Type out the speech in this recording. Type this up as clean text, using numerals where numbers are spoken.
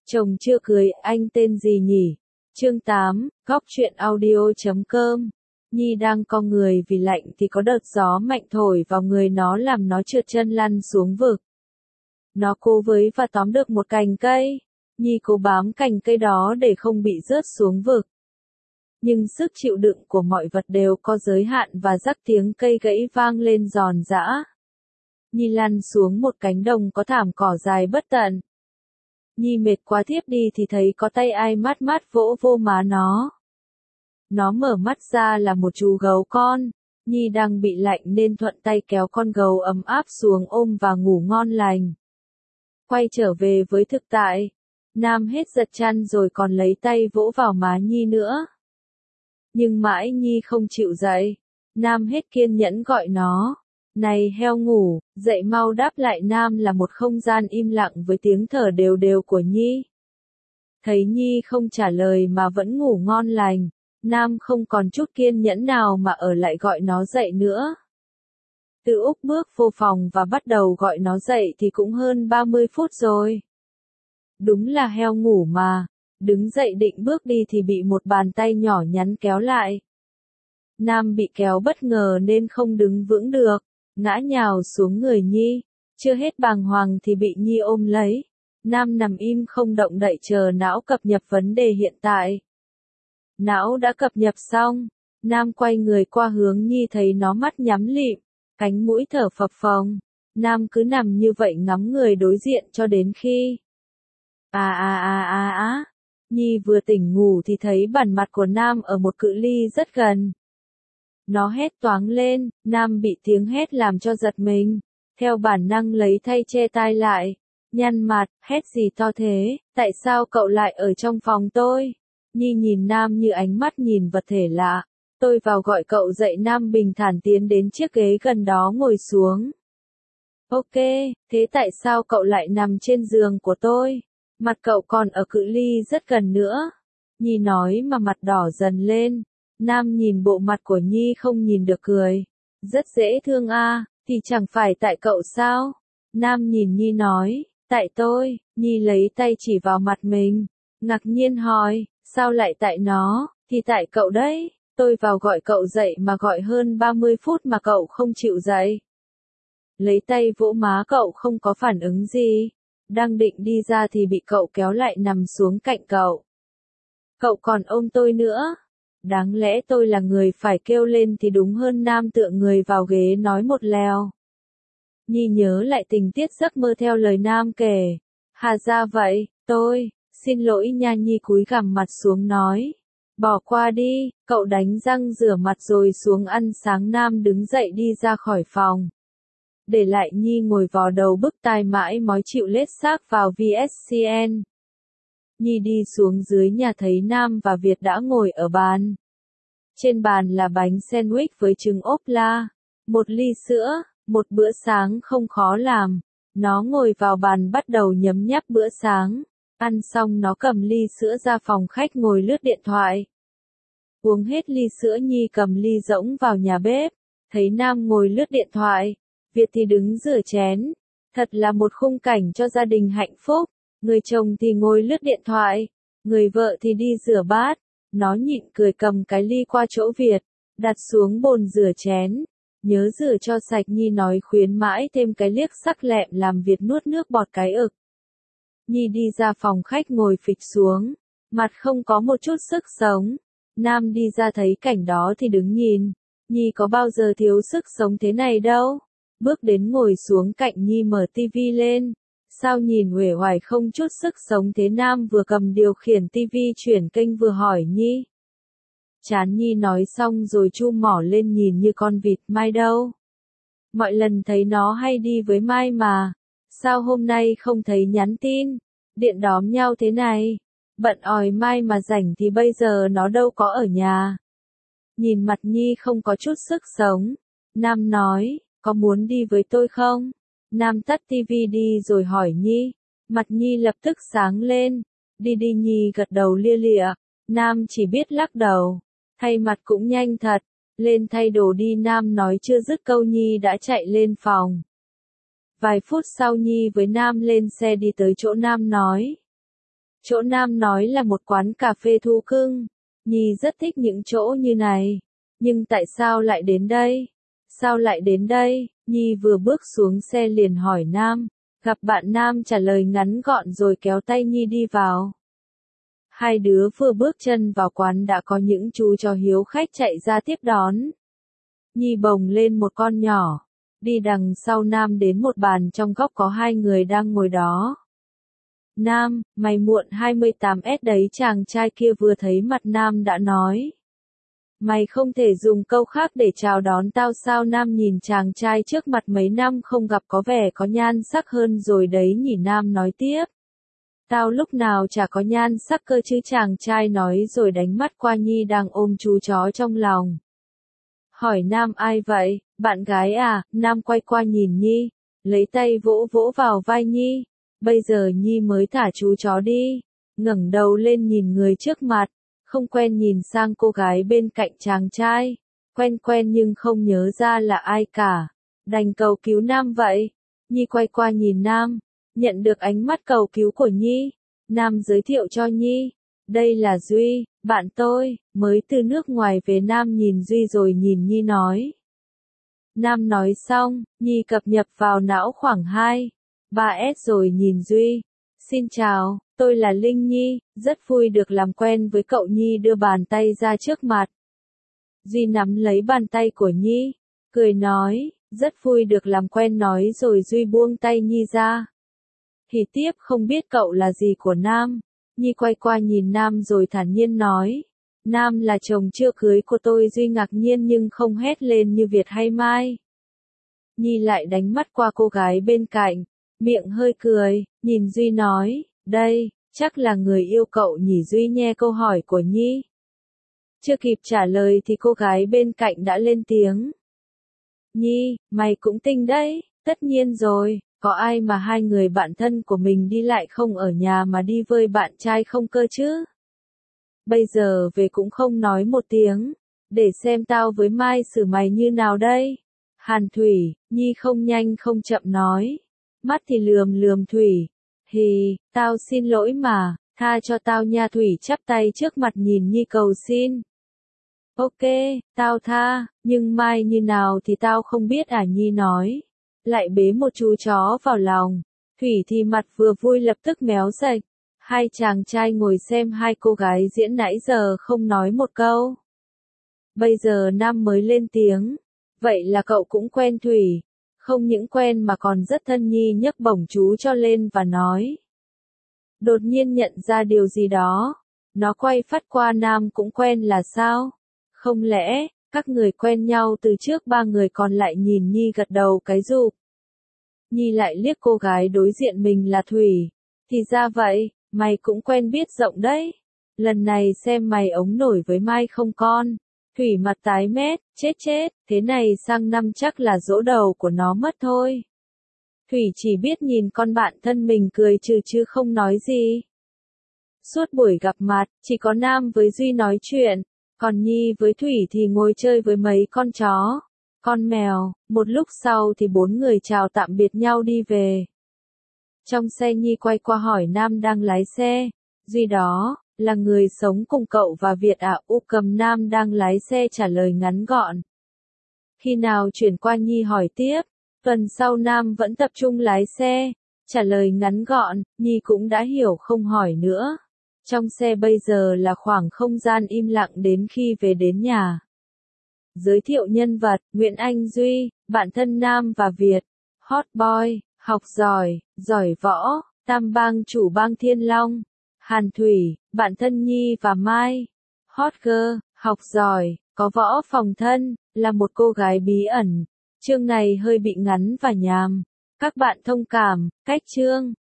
Chồng chưa cưới, anh tên gì nhỉ? Chương 8, góc truyện audio.com. Nhi đang co người vì lạnh thì có đợt gió mạnh thổi vào người nó làm nó trượt chân lăn xuống vực. Nó cố với và tóm được một cành cây. Nhi cố bám cành cây đó để không bị rớt xuống vực. Nhưng sức chịu đựng của mọi vật đều có giới hạn và rắc tiếng cây gãy vang lên giòn giã. Nhi lăn xuống một cánh đồng có thảm cỏ dài bất tận. Nhi mệt quá thiếp đi thì thấy có tay ai mát mát vỗ vô má nó. Nó mở mắt ra là một chú gấu con. Nhi đang bị lạnh nên thuận tay kéo con gấu ấm áp xuống ôm và ngủ ngon lành. Quay trở về với thực tại. Nam hết giật chăn rồi còn lấy tay vỗ vào má Nhi nữa. Nhưng mãi Nhi không chịu dậy. Nam hết kiên nhẫn gọi nó. Này heo ngủ, dậy mau đáp lại. Nam là một không gian im lặng với tiếng thở đều đều của Nhi. Thấy Nhi không trả lời mà vẫn ngủ ngon lành, Nam không còn chút kiên nhẫn nào mà ở lại gọi nó dậy nữa. Từ Úc bước vô phòng và bắt đầu gọi nó dậy thì cũng hơn 30 phút rồi. Đúng là heo ngủ mà, đứng dậy định bước đi thì bị một bàn tay nhỏ nhắn kéo lại. Nam bị kéo bất ngờ nên không đứng vững được, ngã nhào xuống người Nhi, chưa hết bàng hoàng thì bị Nhi ôm lấy. Nam nằm im không động đậy chờ não cập nhật vấn đề hiện tại. Não đã cập nhật xong, Nam quay người qua hướng Nhi thấy nó mắt nhắm lịm, cánh mũi thở phập phồng. Nam cứ nằm như vậy ngắm người đối diện cho đến khi Nhi vừa tỉnh ngủ thì thấy bản mặt của Nam ở một cự ly rất gần. Nó hét toáng lên, Nam bị tiếng hét làm cho giật mình, theo bản năng lấy thay che tai lại, nhăn mặt, hét gì to thế, tại sao cậu lại ở trong phòng tôi? Nhi nhìn Nam như ánh mắt nhìn vật thể lạ. Tôi vào gọi cậu dậy. Nam bình thản tiến đến chiếc ghế gần đó ngồi xuống. Ok, thế tại sao cậu lại nằm trên giường của tôi? Mặt cậu còn ở cự ly rất gần nữa. Nhi nói mà mặt đỏ dần lên. Nam nhìn bộ mặt của Nhi không nhìn được cười. Rất dễ thương à, thì chẳng phải tại cậu sao? Nam nhìn Nhi nói, tại tôi. Nhi lấy tay chỉ vào mặt mình, ngạc nhiên hỏi, sao lại tại nó? Thì tại cậu đấy. Tôi vào gọi cậu dậy mà gọi hơn 30 phút mà cậu không chịu dậy. Lấy tay vỗ má cậu không có phản ứng gì. Đang định đi ra thì bị cậu kéo lại nằm xuống cạnh cậu. Cậu còn ôm tôi nữa. Đáng lẽ tôi là người phải kêu lên thì đúng hơn. Nam tựa người vào ghế nói một lèo. Nhi nhớ lại tình tiết giấc mơ theo lời Nam kể. Hà ra vậy, xin lỗi nha. Nhi cúi gằm mặt xuống nói. Bỏ qua đi, cậu đánh răng rửa mặt rồi xuống ăn sáng. Nam đứng dậy đi ra khỏi phòng. Để lại Nhi ngồi vò đầu bức tai mãi mói chịu lết xác vào VSCN. Nhi đi xuống dưới nhà thấy Nam và Việt đã ngồi ở bàn. Trên bàn là bánh sandwich với trứng ốp la, một ly sữa, một bữa sáng không khó làm. Nó ngồi vào bàn bắt đầu nhấm nháp bữa sáng. Ăn xong nó cầm ly sữa ra phòng khách ngồi lướt điện thoại. Uống hết ly sữa Nhi cầm ly rỗng vào nhà bếp. Thấy Nam ngồi lướt điện thoại, Việt thì đứng rửa chén. Thật là một khung cảnh cho gia đình hạnh phúc. Người chồng thì ngồi lướt điện thoại, người vợ thì đi rửa bát. Nó nhịn cười cầm cái ly qua chỗ Việt, đặt xuống bồn rửa chén. Nhớ rửa cho sạch. Nhi nói khuyến mãi thêm cái liếc sắc lẹm làm Việt nuốt nước bọt cái ực. Nhi đi ra phòng khách ngồi phịch xuống, mặt không có một chút sức sống. Nam đi ra thấy cảnh đó thì đứng nhìn. Nhi có bao giờ thiếu sức sống thế này đâu. Bước đến ngồi xuống cạnh Nhi mở tivi lên. Sao nhìn uể oải không chút sức sống thế? Nam vừa cầm điều khiển tivi chuyển kênh vừa hỏi Nhi. Chán. Nhi nói xong rồi chu mỏ lên nhìn như con vịt. Mai đâu? Mọi lần thấy nó hay đi với Mai mà. Sao hôm nay không thấy nhắn tin, điện đóm nhau thế này? Bận òi Mai mà rảnh thì bây giờ nó đâu có ở nhà. Nhìn mặt Nhi không có chút sức sống. Nam nói, có muốn đi với tôi không? Nam tắt tivi đi rồi hỏi Nhi. Mặt Nhi lập tức sáng lên. Đi đi. Nhi gật đầu lia lịa. Nam chỉ biết lắc đầu. Thay mặt cũng nhanh thật. Lên thay đồ đi. Nam nói chưa dứt câu Nhi đã chạy lên phòng. Vài phút sau Nhi với Nam lên xe đi tới chỗ Nam nói. Chỗ Nam nói là một quán cà phê thú cưng. Nhi rất thích những chỗ như này. Nhưng tại sao lại đến đây? Sao lại đến đây? Nhi vừa bước xuống xe liền hỏi Nam. Gặp bạn Nam trả lời ngắn gọn rồi kéo tay Nhi đi vào. Hai đứa vừa bước chân vào quán đã có những chú chó hiếu khách chạy ra tiếp đón. Nhi bồng lên một con nhỏ. Đi đằng sau Nam đến một bàn trong góc có hai người đang ngồi đó. Nam, mày muộn 28S đấy, chàng trai kia vừa thấy mặt Nam đã nói. Mày không thể dùng câu khác để chào đón tao sao? Nam nhìn chàng trai trước mặt mấy năm không gặp có vẻ có nhan sắc hơn rồi đấy nhỉ. Nam nói tiếp. Tao lúc nào chả có nhan sắc cơ chứ, chàng trai nói rồi đánh mắt qua Nhi đang ôm chú chó trong lòng. Hỏi Nam ai vậy, bạn gái à? Nam quay qua nhìn Nhi, lấy tay vỗ vỗ vào vai Nhi. Bây giờ Nhi mới thả chú chó đi, ngẩng đầu lên nhìn người trước mặt, không quen nhìn sang cô gái bên cạnh chàng trai, quen quen nhưng không nhớ ra là ai cả, đành cầu cứu Nam vậy. Nhi quay qua nhìn Nam, nhận được ánh mắt cầu cứu của Nhi, Nam giới thiệu cho Nhi, đây là Duy, bạn tôi, mới từ nước ngoài về. Nam nhìn Duy rồi nhìn Nhi nói. Nam nói xong, Nhi cập nhập vào não khoảng 2-3S rồi nhìn Duy. Xin chào, tôi là Linh Nhi, rất vui được làm quen với cậu. Nhi đưa bàn tay ra trước mặt. Duy nắm lấy bàn tay của Nhi, cười nói, rất vui được làm quen nói rồi Duy buông tay Nhi ra. Thì tiếp không biết cậu là gì của Nam. Nhi quay qua nhìn Nam rồi thản nhiên nói. Nam là chồng chưa cưới của tôi. Duy ngạc nhiên nhưng không hét lên như Việt hay Mai. Nhi lại đánh mắt qua cô gái bên cạnh, miệng hơi cười, nhìn Duy nói, đây, chắc là người yêu cậu nhỉ. Duy nghe câu hỏi của Nhi. Chưa kịp trả lời thì cô gái bên cạnh đã lên tiếng. Nhi, mày cũng tinh đấy, tất nhiên rồi, có ai mà hai người bạn thân của mình đi lại không ở nhà mà đi với bạn trai không cơ chứ? Bây giờ về cũng không nói một tiếng, để xem tao với Mai xử mày như nào đây. Hàn Thủy, Nhi không nhanh không chậm nói, mắt thì lườm lườm Thủy. Hì, tao xin lỗi mà, tha cho tao nha. Thủy chắp tay trước mặt nhìn Nhi cầu xin. Ok, tao tha, nhưng mai như nào thì tao không biết à. Nhi nói, lại bế một chú chó vào lòng. Thủy thì mặt vừa vui lập tức méo sạch. Hai chàng trai ngồi xem hai cô gái diễn nãy giờ không nói một câu. Bây giờ Nam mới lên tiếng. Vậy là cậu cũng quen Thủy. Không những quen mà còn rất thân. Nhi nhấc bổng chú cho lên và nói. Đột nhiên nhận ra điều gì đó. Nó quay phát qua Nam cũng quen là sao? Không lẽ, các người quen nhau từ trước? Ba người còn lại nhìn Nhi gật đầu cái rụp. Nhi lại liếc cô gái đối diện mình là Thủy. Thì ra vậy, mày cũng quen biết rộng đấy. Lần này xem mày ống nổi với Mai không con. Thủy mặt tái mét, chết, thế này sang năm chắc là giỗ đầu của nó mất thôi. Thủy chỉ biết nhìn con bạn thân mình cười chứ không nói gì. Suốt buổi gặp mặt, chỉ có Nam với Duy nói chuyện, còn Nhi với Thủy thì ngồi chơi với mấy con chó, con mèo. Một lúc sau thì bốn người chào tạm biệt nhau đi về. Trong xe Nhi quay qua hỏi Nam đang lái xe, Duy đó, là người sống cùng cậu và Việt à? Cầm Nam đang lái xe trả lời ngắn gọn. Khi nào chuyển qua? Nhi hỏi tiếp. Tuần sau. Nam vẫn tập trung lái xe, trả lời ngắn gọn. Nhi cũng đã hiểu không hỏi nữa. Trong xe bây giờ là khoảng không gian im lặng đến khi về đến nhà. Giới thiệu nhân vật, Nguyễn Anh Duy, bạn thân Nam và Việt, hot boy, học giỏi, giỏi võ, tam bang chủ bang Thiên Long. Hàn Thủy, bạn thân Nhi và Mai, hot girl, học giỏi, có võ phòng thân, là một cô gái bí ẩn. Chương này hơi bị ngắn và nhàm. Các bạn thông cảm, cách chương.